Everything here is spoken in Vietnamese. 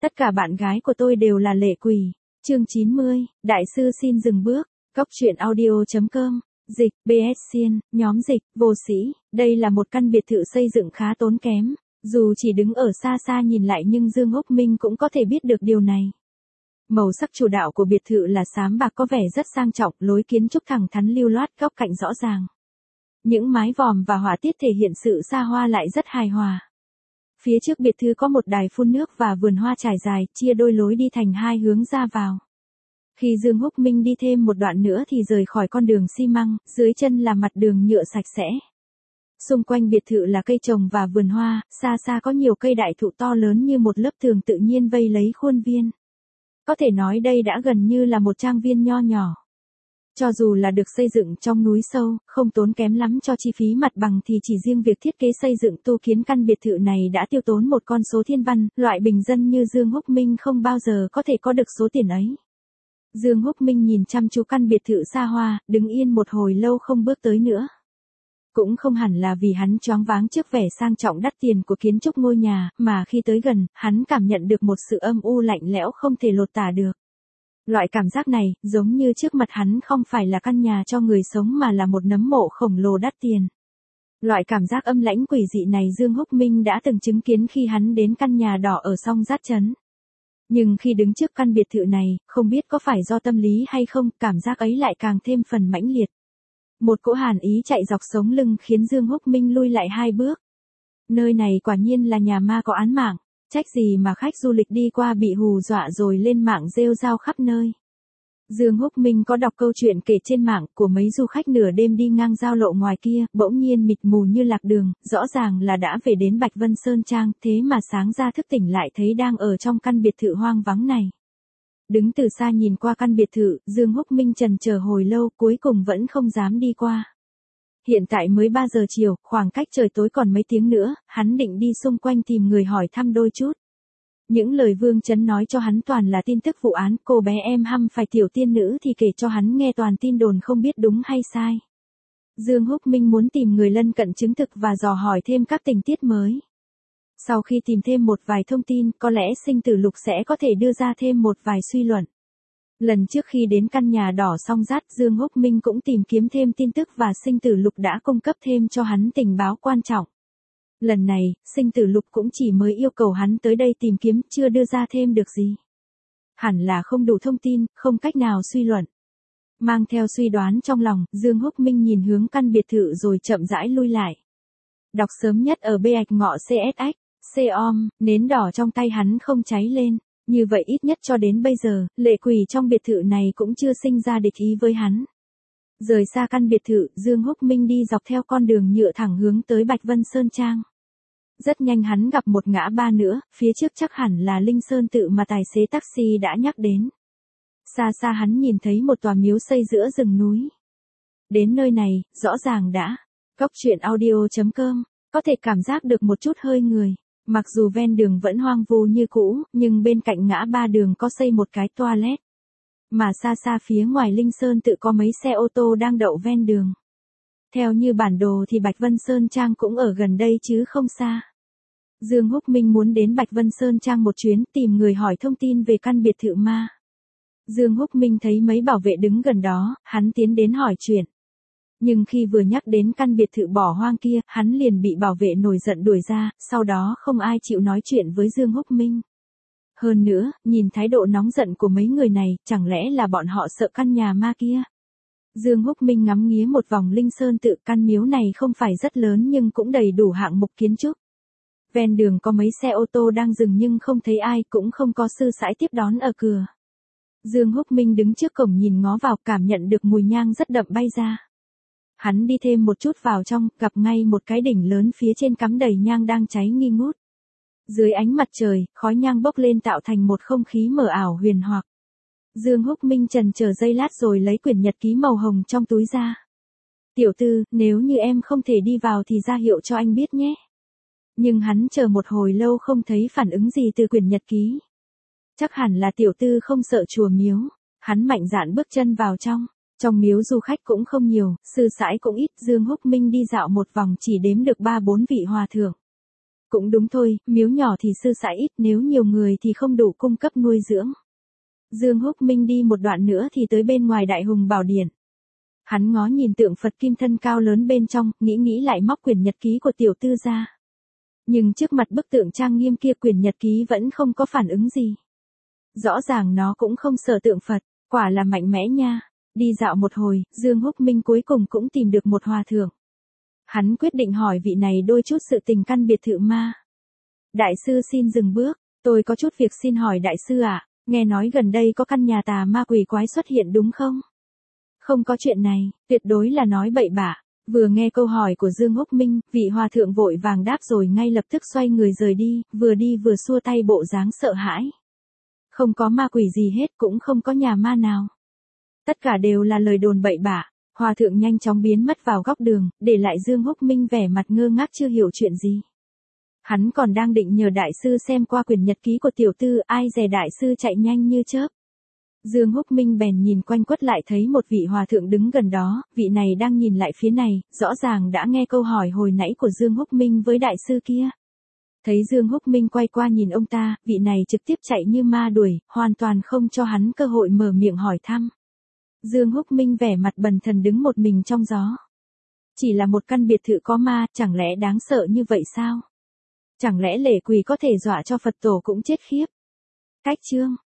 Tất cả bạn gái của tôi đều là lệ quỷ. Chương 90, Đại sư xin dừng bước. Cóc truyện audio.com. Dịch, BS Xiên, nhóm dịch, vô sĩ. Đây là một căn biệt thự xây dựng khá tốn kém. Dù chỉ đứng ở xa xa nhìn lại nhưng Dương Húc Minh cũng có thể biết được điều này. Màu sắc chủ đạo của biệt thự là xám bạc có vẻ rất sang trọng, lối kiến trúc thẳng thắn lưu loát, góc cạnh rõ ràng. Những mái vòm và họa tiết thể hiện sự xa hoa lại rất hài hòa. Phía trước biệt thự có một đài phun nước và vườn hoa trải dài, chia đôi lối đi thành hai hướng ra vào. Khi Dương Húc Minh đi thêm một đoạn nữa thì rời khỏi con đường xi măng, dưới chân là mặt đường nhựa sạch sẽ. Xung quanh biệt thự là cây trồng và vườn hoa, xa xa có nhiều cây đại thụ to lớn như một lớp tường tự nhiên vây lấy khuôn viên. Có thể nói đây đã gần như là một trang viên nho nhỏ. Cho dù là được xây dựng trong núi sâu, không tốn kém lắm cho chi phí mặt bằng thì chỉ riêng việc thiết kế xây dựng tu kiến căn biệt thự này đã tiêu tốn một con số thiên văn, loại bình dân như Dương Húc Minh không bao giờ có thể có được số tiền ấy. Dương Húc Minh nhìn chăm chú căn biệt thự xa hoa, đứng yên một hồi lâu không bước tới nữa. Cũng không hẳn là vì hắn choáng váng trước vẻ sang trọng đắt tiền của kiến trúc ngôi nhà, mà khi tới gần, hắn cảm nhận được một sự âm u lạnh lẽo không thể lột tả được. Loại cảm giác này, giống như trước mặt hắn không phải là căn nhà cho người sống mà là một nấm mộ khổng lồ đắt tiền. Loại cảm giác âm lãnh quỷ dị này Dương Húc Minh đã từng chứng kiến khi hắn đến căn nhà đỏ ở Song Giát Trấn. Nhưng khi đứng trước căn biệt thự này, không biết có phải do tâm lý hay không, cảm giác ấy lại càng thêm phần mãnh liệt. Một cỗ hàn ý chạy dọc sống lưng khiến Dương Húc Minh lui lại hai bước. Nơi này quả nhiên là nhà ma có án mạng, trách gì mà khách du lịch đi qua bị hù dọa rồi lên mạng rêu rao khắp nơi. Dương Húc Minh có đọc câu chuyện kể trên mạng của mấy du khách nửa đêm đi ngang giao lộ ngoài kia, bỗng nhiên mịt mù như lạc đường, rõ ràng là đã về đến Bạch Vân Sơn Trang, thế mà sáng ra thức tỉnh lại thấy đang ở trong căn biệt thự hoang vắng này. Đứng từ xa nhìn qua căn biệt thự, Dương Húc Minh trần chờ hồi lâu, cuối cùng vẫn không dám đi qua. Hiện tại mới 3 giờ chiều, khoảng cách trời tối còn mấy tiếng nữa, hắn định đi xung quanh tìm người hỏi thăm đôi chút. Những lời Vương Chấn nói cho hắn toàn là tin tức vụ án, cô bé em hăm phải tiểu tiên nữ thì kể cho hắn nghe toàn tin đồn không biết đúng hay sai. Dương Húc Minh muốn tìm người lân cận chứng thực và dò hỏi thêm các tình tiết mới. Sau khi tìm thêm một vài thông tin, có lẽ sinh tử lục sẽ có thể đưa ra thêm một vài suy luận. Lần trước khi đến căn nhà đỏ Song Giát, Dương Húc Minh cũng tìm kiếm thêm tin tức và sinh tử lục đã cung cấp thêm cho hắn tình báo quan trọng. Lần này, sinh tử lục cũng chỉ mới yêu cầu hắn tới đây tìm kiếm, chưa đưa ra thêm được gì. Hẳn là không đủ thông tin, không cách nào suy luận. Mang theo suy đoán trong lòng, Dương Húc Minh nhìn hướng căn biệt thự rồi chậm rãi lui lại. Đọc sớm nhất ở bạch ngọ CSX, C-om, nến đỏ trong tay hắn không cháy lên. Như vậy ít nhất cho đến bây giờ, lệ quỷ trong biệt thự này cũng chưa sinh ra địch ý với hắn. Rời xa căn biệt thự, Dương Húc Minh đi dọc theo con đường nhựa thẳng hướng tới Bạch Vân Sơn Trang. Rất nhanh hắn gặp một ngã ba nữa, phía trước chắc hẳn là Linh Sơn tự mà tài xế taxi đã nhắc đến. Xa xa hắn nhìn thấy một tòa miếu xây giữa rừng núi. Đến nơi này, rõ ràng đã. Cóc truyện audio.com, có thể cảm giác được một chút hơi người. Mặc dù ven đường vẫn hoang vu như cũ, nhưng bên cạnh ngã ba đường có xây một cái toilet. Mà xa xa phía ngoài Linh Sơn tự có mấy xe ô tô đang đậu ven đường. Theo như bản đồ thì Bạch Vân Sơn Trang cũng ở gần đây chứ không xa. Dương Húc Minh muốn đến Bạch Vân Sơn Trang một chuyến tìm người hỏi thông tin về căn biệt thự ma. Dương Húc Minh thấy mấy bảo vệ đứng gần đó, hắn tiến đến hỏi chuyện. Nhưng khi vừa nhắc đến căn biệt thự bỏ hoang kia, hắn liền bị bảo vệ nổi giận đuổi ra, sau đó không ai chịu nói chuyện với Dương Húc Minh. Hơn nữa, nhìn thái độ nóng giận của mấy người này, chẳng lẽ là bọn họ sợ căn nhà ma kia? Dương Húc Minh ngắm nghía một vòng Linh Sơn tự, căn miếu này không phải rất lớn nhưng cũng đầy đủ hạng mục kiến trúc. Ven đường có mấy xe ô tô đang dừng nhưng không thấy ai, cũng không có sư sãi tiếp đón ở cửa. Dương Húc Minh đứng trước cổng nhìn ngó vào, cảm nhận được mùi nhang rất đậm bay ra. Hắn đi thêm một chút vào trong, gặp ngay một cái đỉnh lớn phía trên cắm đầy nhang đang cháy nghi ngút. Dưới ánh mặt trời, khói nhang bốc lên tạo thành một không khí mờ ảo huyền hoặc. Dương Húc Minh chần chờ giây lát rồi lấy quyển nhật ký màu hồng trong túi ra. Tiểu tư, nếu như em không thể đi vào thì ra hiệu cho anh biết nhé. Nhưng hắn chờ một hồi lâu không thấy phản ứng gì từ quyển nhật ký. Chắc hẳn là tiểu tư không sợ chùa miếu. Hắn mạnh dạn bước chân vào trong. Trong miếu du khách cũng không nhiều, sư sãi cũng ít, Dương Húc Minh đi dạo một vòng chỉ đếm được 3-4 vị hòa thượng. Cũng đúng thôi, miếu nhỏ thì sư sãi ít, nếu nhiều người thì không đủ cung cấp nuôi dưỡng. Dương Húc Minh đi một đoạn nữa thì tới bên ngoài Đại Hùng Bảo Điện. Hắn ngó nhìn tượng Phật kim thân cao lớn bên trong, nghĩ lại móc quyển nhật ký của tiểu tư ra. Nhưng trước mặt bức tượng trang nghiêm kia quyển nhật ký vẫn không có phản ứng gì. Rõ ràng nó cũng không sợ tượng Phật, quả là mạnh mẽ nha. Đi dạo một hồi, Dương Húc Minh cuối cùng cũng tìm được một hòa thượng. Hắn quyết định hỏi vị này đôi chút sự tình căn biệt thự ma. Đại sư xin dừng bước, tôi có chút việc xin hỏi đại sư ạ, nghe nói gần đây có căn nhà tà ma quỷ quái xuất hiện đúng không? Không có chuyện này, tuyệt đối là nói bậy bạ. Vừa nghe câu hỏi của Dương Húc Minh, vị hòa thượng vội vàng đáp rồi ngay lập tức xoay người rời đi vừa xua tay bộ dáng sợ hãi. Không có ma quỷ gì hết, cũng không có nhà ma nào. Tất cả đều là lời đồn bậy bạ. Hòa thượng nhanh chóng biến mất vào góc đường, để lại Dương Húc Minh vẻ mặt ngơ ngác chưa hiểu chuyện gì. Hắn còn đang định nhờ đại sư xem qua quyển nhật ký của tiểu tư, ai dè đại sư chạy nhanh như chớp. Dương Húc Minh bèn nhìn quanh quất lại thấy một vị hòa thượng đứng gần đó, vị này đang nhìn lại phía này, rõ ràng đã nghe câu hỏi hồi nãy của Dương Húc Minh với đại sư kia. Thấy Dương Húc Minh quay qua nhìn ông ta, vị này trực tiếp chạy như ma đuổi, hoàn toàn không cho hắn cơ hội mở miệng hỏi thăm. Dương Húc Minh vẻ mặt bần thần đứng một mình trong gió. Chỉ là một căn biệt thự có ma, chẳng lẽ đáng sợ như vậy sao? Chẳng lẽ lệ quỷ có thể dọa cho Phật tổ cũng chết khiếp? Cách chương